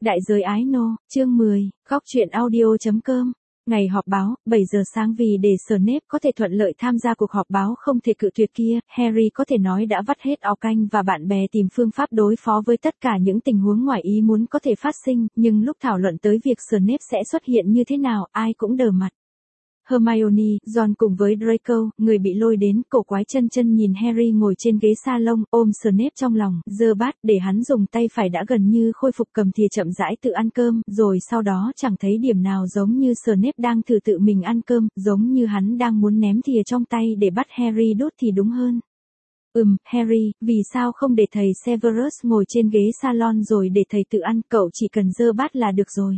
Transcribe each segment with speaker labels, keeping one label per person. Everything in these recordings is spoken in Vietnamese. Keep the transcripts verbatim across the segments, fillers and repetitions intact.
Speaker 1: Đại giới ái nô, chương mười, góc truyện audio.com. Ngày họp báo, bảy giờ sáng vì để Snape có thể thuận lợi tham gia cuộc họp báo không thể cự tuyệt kia, Harry có thể nói đã vắt hết óc anh và bạn bè tìm phương pháp đối phó với tất cả những tình huống ngoài ý muốn có thể phát sinh, nhưng lúc thảo luận tới việc Snape sẽ xuất hiện như thế nào, ai cũng đờ mặt. Hermione, Ron cùng với Draco, người bị lôi đến, cổ quái chân chân nhìn Harry ngồi trên ghế salon, ôm Snape trong lòng, giơ bát để hắn dùng tay phải đã gần như khôi phục cầm thìa chậm rãi tự ăn cơm, rồi sau đó chẳng thấy điểm nào giống như Snape đang thử tự mình ăn cơm, giống như hắn đang muốn ném thìa trong tay để bắt Harry đốt thì đúng hơn. Ừm, Harry, vì sao không để thầy Severus ngồi trên ghế salon rồi để thầy tự ăn, cậu chỉ cần giơ bát là được rồi.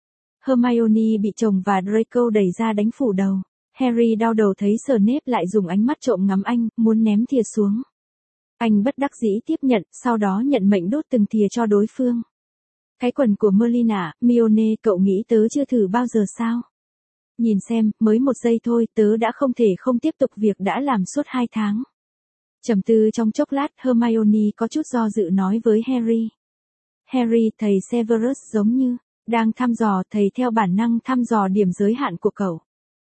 Speaker 1: Hermione bị chồng và Draco đẩy ra đánh phủ đầu. Harry đau đầu thấy Snape lại dùng ánh mắt trộm ngắm anh, muốn ném thìa xuống. Anh bất đắc dĩ tiếp nhận, sau đó nhận mệnh đốt từng thìa cho đối phương. Cái quần của Merlin à, Hermione, cậu nghĩ tớ chưa thử bao giờ sao? Nhìn xem, mới một giây thôi, tớ đã không thể không tiếp tục việc đã làm suốt hai tháng. Trầm tư trong chốc lát, Hermione có chút do dự nói với Harry. Harry, thầy Severus giống như đang thăm dò, thầy theo bản năng thăm dò điểm giới hạn của cậu.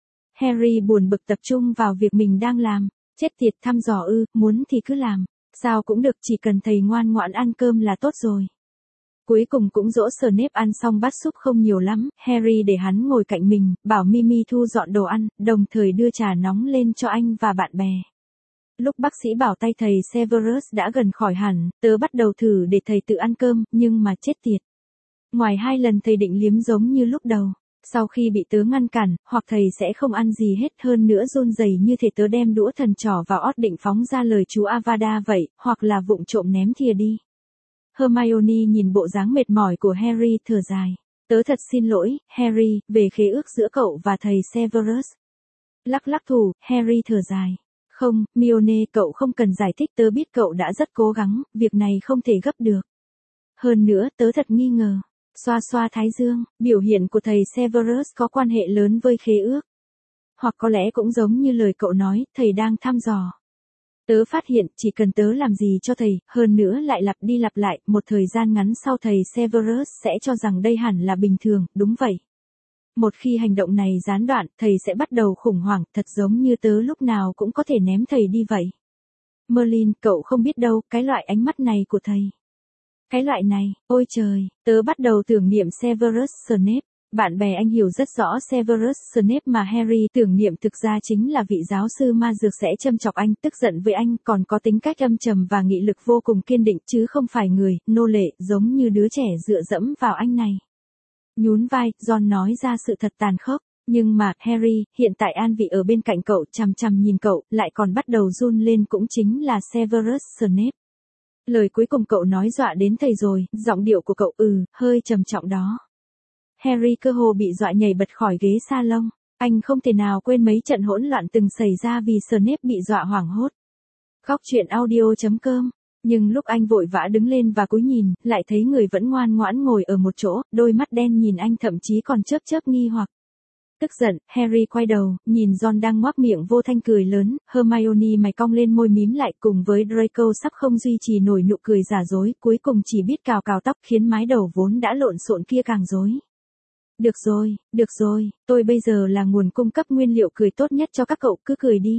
Speaker 1: Harry buồn bực tập trung vào việc mình đang làm. Chết tiệt, thăm dò ư, muốn thì cứ làm. Sao cũng được, chỉ cần thầy ngoan ngoãn ăn cơm là tốt rồi. Cuối cùng cũng dỗ Snape ăn xong bát súp không nhiều lắm, Harry để hắn ngồi cạnh mình, bảo Mimi thu dọn đồ ăn, đồng thời đưa trà nóng lên cho anh và bạn bè. Lúc bác sĩ bảo tay thầy Severus đã gần khỏi hẳn, tớ bắt đầu thử để thầy tự ăn cơm, nhưng mà chết tiệt. Ngoài hai lần thầy định liếm giống như lúc đầu, sau khi bị tớ ngăn cản, hoặc thầy sẽ không ăn gì hết, hơn nữa run rẩy như thể tớ đem đũa thần trỏ vào ót định phóng ra lời chú Avada vậy, hoặc là vụng trộm ném thìa đi. Hermione nhìn bộ dáng mệt mỏi của Harry thở dài. Tớ thật xin lỗi, Harry, về khế ước giữa cậu và thầy Severus. Lắc lắc thủ, Harry thở dài. Không, Hermione, cậu không cần giải thích, tớ biết cậu đã rất cố gắng, việc này không thể gấp được. Hơn nữa, tớ thật nghi ngờ. Xoa xoa thái dương, biểu hiện của thầy Severus có quan hệ lớn với khế ước. Hoặc có lẽ cũng giống như lời cậu nói, thầy đang thăm dò. Tớ phát hiện, chỉ cần tớ làm gì cho thầy, hơn nữa lại lặp đi lặp lại, một thời gian ngắn sau thầy Severus sẽ cho rằng đây hẳn là bình thường, đúng vậy. Một khi hành động này gián đoạn, thầy sẽ bắt đầu khủng hoảng, thật giống như tớ lúc nào cũng có thể ném thầy đi vậy. Merlin, cậu không biết đâu, cái loại ánh mắt này của thầy. Cái loại này, ôi trời, tớ bắt đầu tưởng niệm Severus Snape. Bạn bè anh hiểu rất rõ Severus Snape mà Harry tưởng niệm thực ra chính là vị giáo sư ma dược sẽ châm chọc anh, tức giận với anh, còn có tính cách âm trầm và nghị lực vô cùng kiên định, chứ không phải người, nô lệ, giống như đứa trẻ dựa dẫm vào anh này. Nhún vai, Ron nói ra sự thật tàn khốc. Nhưng mà, Harry, hiện tại an vị ở bên cạnh cậu, chằm chằm nhìn cậu, lại còn bắt đầu run lên cũng chính là Severus Snape. Lời cuối cùng cậu nói dọa đến thầy rồi, giọng điệu của cậu ừ, hơi trầm trọng đó. Harry cơ hồ bị dọa nhảy bật khỏi ghế salon. Anh không thể nào quên mấy trận hỗn loạn từng xảy ra vì Snape bị dọa hoảng hốt. Góc truyện audio.com. Nhưng lúc anh vội vã đứng lên và cúi nhìn, lại thấy người vẫn ngoan ngoãn ngồi ở một chỗ, đôi mắt đen nhìn anh thậm chí còn chớp chớp nghi hoặc. Tức giận, Harry quay đầu, nhìn Ron đang ngoác miệng vô thanh cười lớn, Hermione mày cong lên môi mím lại cùng với Draco sắp không duy trì nổi nụ cười giả dối, cuối cùng chỉ biết cào cào tóc khiến mái đầu vốn đã lộn xộn kia càng rối. Được rồi, được rồi, tôi bây giờ là nguồn cung cấp nguyên liệu cười tốt nhất cho các cậu, cứ cười đi.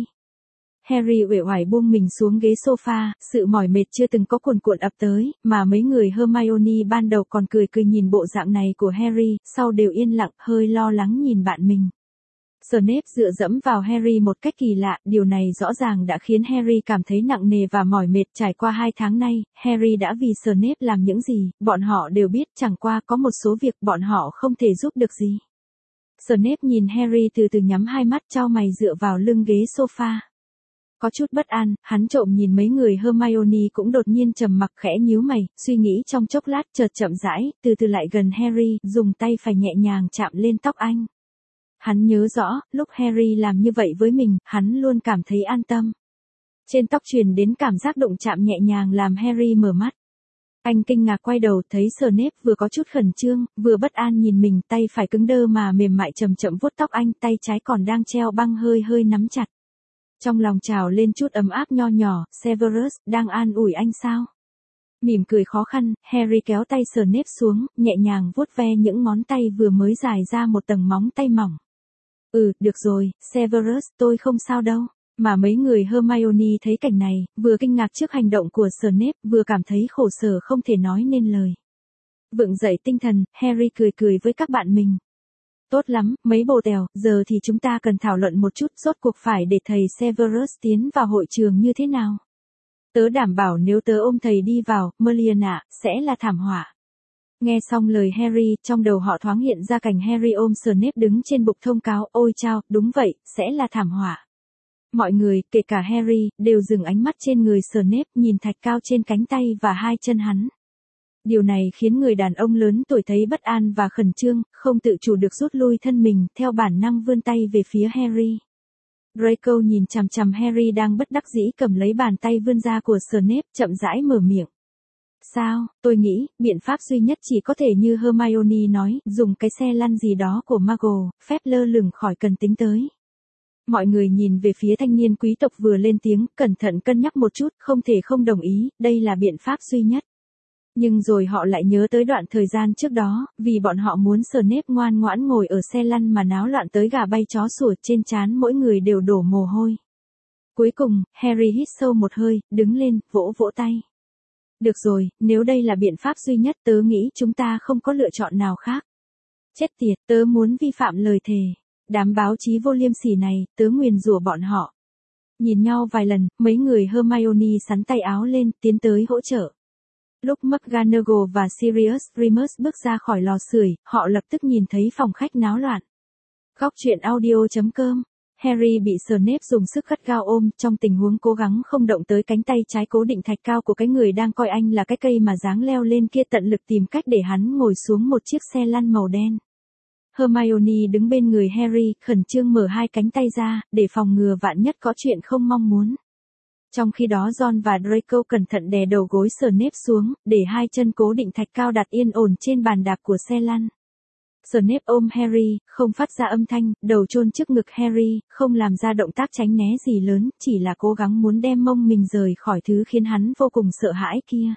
Speaker 1: Harry uể oải buông mình xuống ghế sofa, sự mỏi mệt chưa từng có cuồn cuộn ập tới, mà mấy người Hermione ban đầu còn cười cười nhìn bộ dạng này của Harry, sau đều yên lặng, hơi lo lắng nhìn bạn mình. Snape dựa dẫm vào Harry một cách kỳ lạ, điều này rõ ràng đã khiến Harry cảm thấy nặng nề và mỏi mệt. Trải qua hai tháng nay, Harry đã vì Snape làm những gì, bọn họ đều biết, chẳng qua có một số việc bọn họ không thể giúp được gì. Snape nhìn Harry từ từ nhắm hai mắt, chau mày dựa vào lưng ghế sofa. Có chút bất an, hắn trộm nhìn mấy người Hermione cũng đột nhiên trầm mặc khẽ nhíu mày, suy nghĩ trong chốc lát chợt chậm rãi, từ từ lại gần Harry, dùng tay phải nhẹ nhàng chạm lên tóc anh. Hắn nhớ rõ, lúc Harry làm như vậy với mình, hắn luôn cảm thấy an tâm. Trên tóc truyền đến cảm giác đụng chạm nhẹ nhàng làm Harry mở mắt. Anh kinh ngạc quay đầu thấy Snape vừa có chút khẩn trương, vừa bất an nhìn mình, tay phải cứng đơ mà mềm mại chậm chậm vuốt tóc anh, tay trái còn đang treo băng hơi hơi nắm chặt. Trong lòng trào lên chút ấm áp nho nhỏ, Severus, đang an ủi anh sao? Mỉm cười khó khăn, Harry kéo tay Snape xuống, nhẹ nhàng vuốt ve những ngón tay vừa mới dài ra một tầng móng tay mỏng. Ừ, được rồi, Severus, tôi không sao đâu. Mà mấy người Hermione thấy cảnh này, vừa kinh ngạc trước hành động của Snape, vừa cảm thấy khổ sở không thể nói nên lời. Vựng dậy tinh thần, Harry cười cười với các bạn mình. Tốt lắm, mấy bồ tèo, giờ thì chúng ta cần thảo luận một chút, rốt cuộc phải để thầy Severus tiến vào hội trường như thế nào. Tớ đảm bảo nếu tớ ôm thầy đi vào, Merlin ạ, sẽ là thảm họa. Nghe xong lời Harry, trong đầu họ thoáng hiện ra cảnh Harry ôm Snape đứng trên bục thông cáo, ôi chao, đúng vậy, sẽ là thảm họa. Mọi người, kể cả Harry, đều dừng ánh mắt trên người Snape, nhìn thạch cao trên cánh tay và hai chân hắn. Điều này khiến người đàn ông lớn tuổi thấy bất an và khẩn trương, không tự chủ được rút lui thân mình, theo bản năng vươn tay về phía Harry. Draco nhìn chằm chằm Harry đang bất đắc dĩ cầm lấy bàn tay vươn ra của Snape, chậm rãi mở miệng. Sao, tôi nghĩ, biện pháp duy nhất chỉ có thể như Hermione nói, dùng cái xe lăn gì đó của Muggle, phép lơ lửng khỏi cần tính tới. Mọi người nhìn về phía thanh niên quý tộc vừa lên tiếng, cẩn thận cân nhắc một chút, không thể không đồng ý, đây là biện pháp duy nhất. Nhưng rồi họ lại nhớ tới đoạn thời gian trước đó, vì bọn họ muốn Snape ngoan ngoãn ngồi ở xe lăn mà náo loạn tới gà bay chó sủa, trên trán mỗi người đều đổ mồ hôi. Cuối cùng, Harry hít sâu một hơi, đứng lên, vỗ vỗ tay. Được rồi, nếu đây là biện pháp duy nhất, tớ nghĩ chúng ta không có lựa chọn nào khác. Chết tiệt, tớ muốn vi phạm lời thề. Đám báo chí vô liêm sỉ này, tớ nguyền rủa bọn họ. Nhìn nhau vài lần, mấy người Hermione sắn tay áo lên, tiến tới hỗ trợ. Lúc McGonagall và Sirius Remus bước ra khỏi lò sưởi, họ lập tức nhìn thấy phòng khách náo loạn. Góc truyện audio chấm com. Harry bị Snape dùng sức gắt gao ôm, trong tình huống cố gắng không động tới cánh tay trái cố định thạch cao của cái người đang coi anh là cái cây mà dáng leo lên kia, tận lực tìm cách để hắn ngồi xuống một chiếc xe lăn màu đen. Hermione đứng bên người Harry, khẩn trương mở hai cánh tay ra, để phòng ngừa vạn nhất có chuyện không mong muốn. Trong khi đó Ron và Draco cẩn thận đè đầu gối Snape xuống, để hai chân cố định thạch cao đặt yên ổn trên bàn đạp của xe lăn. Snape ôm Harry, không phát ra âm thanh, đầu chôn trước ngực Harry, không làm ra động tác tránh né gì lớn, chỉ là cố gắng muốn đem mông mình rời khỏi thứ khiến hắn vô cùng sợ hãi kia.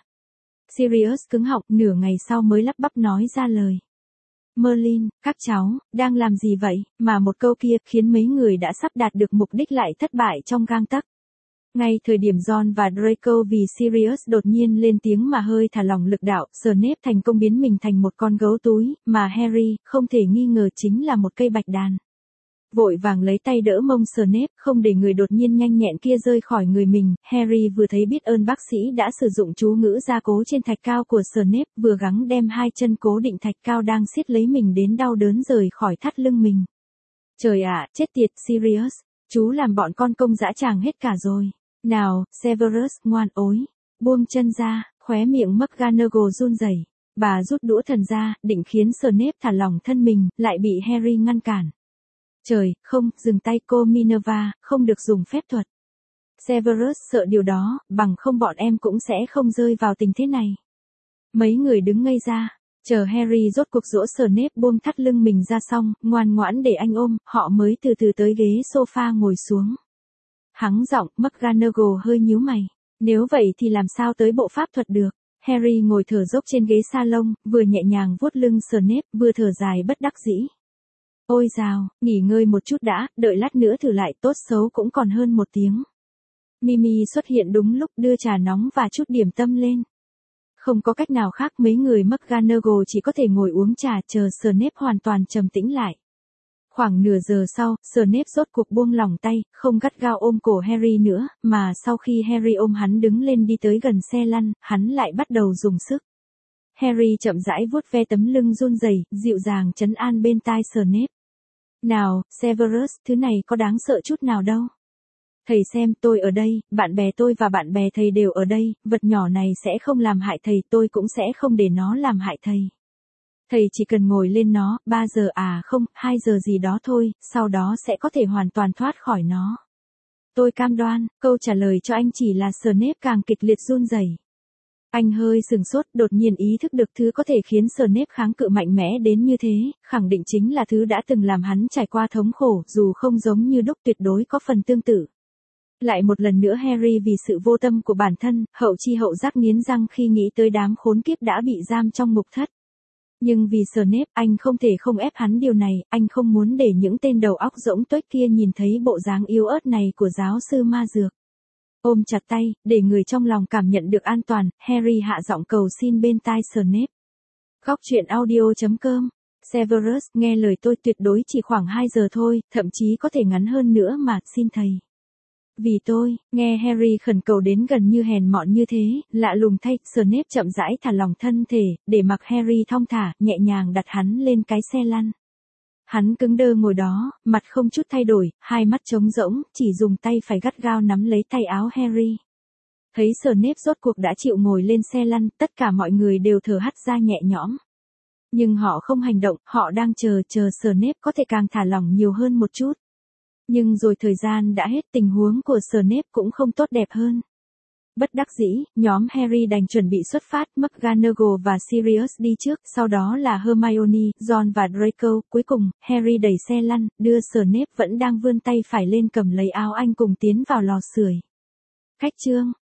Speaker 1: Sirius cứng họng, nửa ngày sau mới lắp bắp nói ra lời. Merlin, các cháu, đang làm gì vậy, mà một câu kia khiến mấy người đã sắp đạt được mục đích lại thất bại trong gang tấc. Ngay thời điểm Ron và Draco vì Sirius đột nhiên lên tiếng mà hơi thả lỏng lực đạo, Snape thành công biến mình thành một con gấu túi, mà Harry, không thể nghi ngờ chính là một cây bạch đàn. Vội vàng lấy tay đỡ mông Snape, không để người đột nhiên nhanh nhẹn kia rơi khỏi người mình, Harry vừa thấy biết ơn bác sĩ đã sử dụng chú ngữ gia cố trên thạch cao của Snape, vừa gắng đem hai chân cố định thạch cao đang siết lấy mình đến đau đớn rời khỏi thắt lưng mình. Trời ạ, chết tiệt Sirius, chú làm bọn con công dã tràng hết cả rồi. Nào, Severus, ngoan ối. Buông chân ra, khóe miệng McGonagall run rẩy. Bà rút đũa thần ra, định khiến Snape thả lỏng thân mình, lại bị Harry ngăn cản. Trời, không, dừng tay cô Minerva, không được dùng phép thuật. Severus sợ điều đó, bằng không bọn em cũng sẽ không rơi vào tình thế này. Mấy người đứng ngây ra, chờ Harry rốt cuộc dỗ Snape buông thắt lưng mình ra xong, ngoan ngoãn để anh ôm, họ mới từ từ tới ghế sofa ngồi xuống. Hắng giọng, McGonagall hơi nhíu mày. Nếu vậy thì làm sao tới bộ pháp thuật được? Harry ngồi thở dốc trên ghế salon, vừa nhẹ nhàng vuốt lưng Snape, vừa thở dài bất đắc dĩ. Ôi dào, nghỉ ngơi một chút đã, đợi lát nữa thử lại, tốt xấu cũng còn hơn một tiếng. Mimi xuất hiện đúng lúc, đưa trà nóng và chút điểm tâm lên. Không có cách nào khác, mấy người McGonagall chỉ có thể ngồi uống trà chờ Snape hoàn toàn trầm tĩnh lại. Khoảng nửa giờ sau, Snape rốt cuộc buông lỏng tay, không gắt gao ôm cổ Harry nữa, mà sau khi Harry ôm hắn đứng lên đi tới gần xe lăn, hắn lại bắt đầu dùng sức. Harry chậm rãi vuốt ve tấm lưng run rẩy, dịu dàng trấn an bên tai Snape. Nào, Severus, thứ này có đáng sợ chút nào đâu. Thầy xem, tôi ở đây, bạn bè tôi và bạn bè thầy đều ở đây, vật nhỏ này sẽ không làm hại thầy, tôi cũng sẽ không để nó làm hại thầy. Thầy chỉ cần ngồi lên nó, ba giờ à không, hai giờ gì đó thôi, sau đó sẽ có thể hoàn toàn thoát khỏi nó. Tôi cam đoan, câu trả lời cho anh chỉ là Snape càng kịch liệt run rẩy. Anh hơi sừng sốt, đột nhiên ý thức được thứ có thể khiến Snape kháng cự mạnh mẽ đến như thế, khẳng định chính là thứ đã từng làm hắn trải qua thống khổ, dù không giống như đúc tuyệt đối có phần tương tự. Lại một lần nữa Harry vì sự vô tâm của bản thân, hậu chi hậu giác nghiến răng khi nghĩ tới đám khốn kiếp đã bị giam trong ngục thất. Nhưng vì Snape, anh không thể không ép hắn điều này, anh không muốn để những tên đầu óc rỗng tuếch kia nhìn thấy bộ dáng yếu ớt này của giáo sư ma dược. Ôm chặt tay, để người trong lòng cảm nhận được an toàn, Harry hạ giọng cầu xin bên tai Snape. Góc truyện audio chấm com. Severus, nghe lời tôi, tuyệt đối chỉ khoảng hai giờ thôi, thậm chí có thể ngắn hơn nữa mà, xin thầy. Vì tôi, nghe Harry khẩn cầu đến gần như hèn mọn như thế, lạ lùng thay, Snape chậm rãi thả lỏng thân thể, để mặc Harry thong thả, nhẹ nhàng đặt hắn lên cái xe lăn. Hắn cứng đơ ngồi đó, mặt không chút thay đổi, hai mắt trống rỗng, chỉ dùng tay phải gắt gao nắm lấy tay áo Harry. Thấy Snape rốt cuộc đã chịu ngồi lên xe lăn, tất cả mọi người đều thở hắt ra nhẹ nhõm. Nhưng họ không hành động, họ đang chờ, chờ Snape có thể càng thả lỏng nhiều hơn một chút. Nhưng rồi thời gian đã hết, tình huống của Snape cũng không tốt đẹp hơn. Bất đắc dĩ, nhóm Harry đành chuẩn bị xuất phát, McGonagall và Sirius đi trước, sau đó là Hermione, Ron và Draco, cuối cùng, Harry đẩy xe lăn, đưa Snape vẫn đang vươn tay phải lên cầm lấy áo anh cùng tiến vào lò sưởi. Cách chương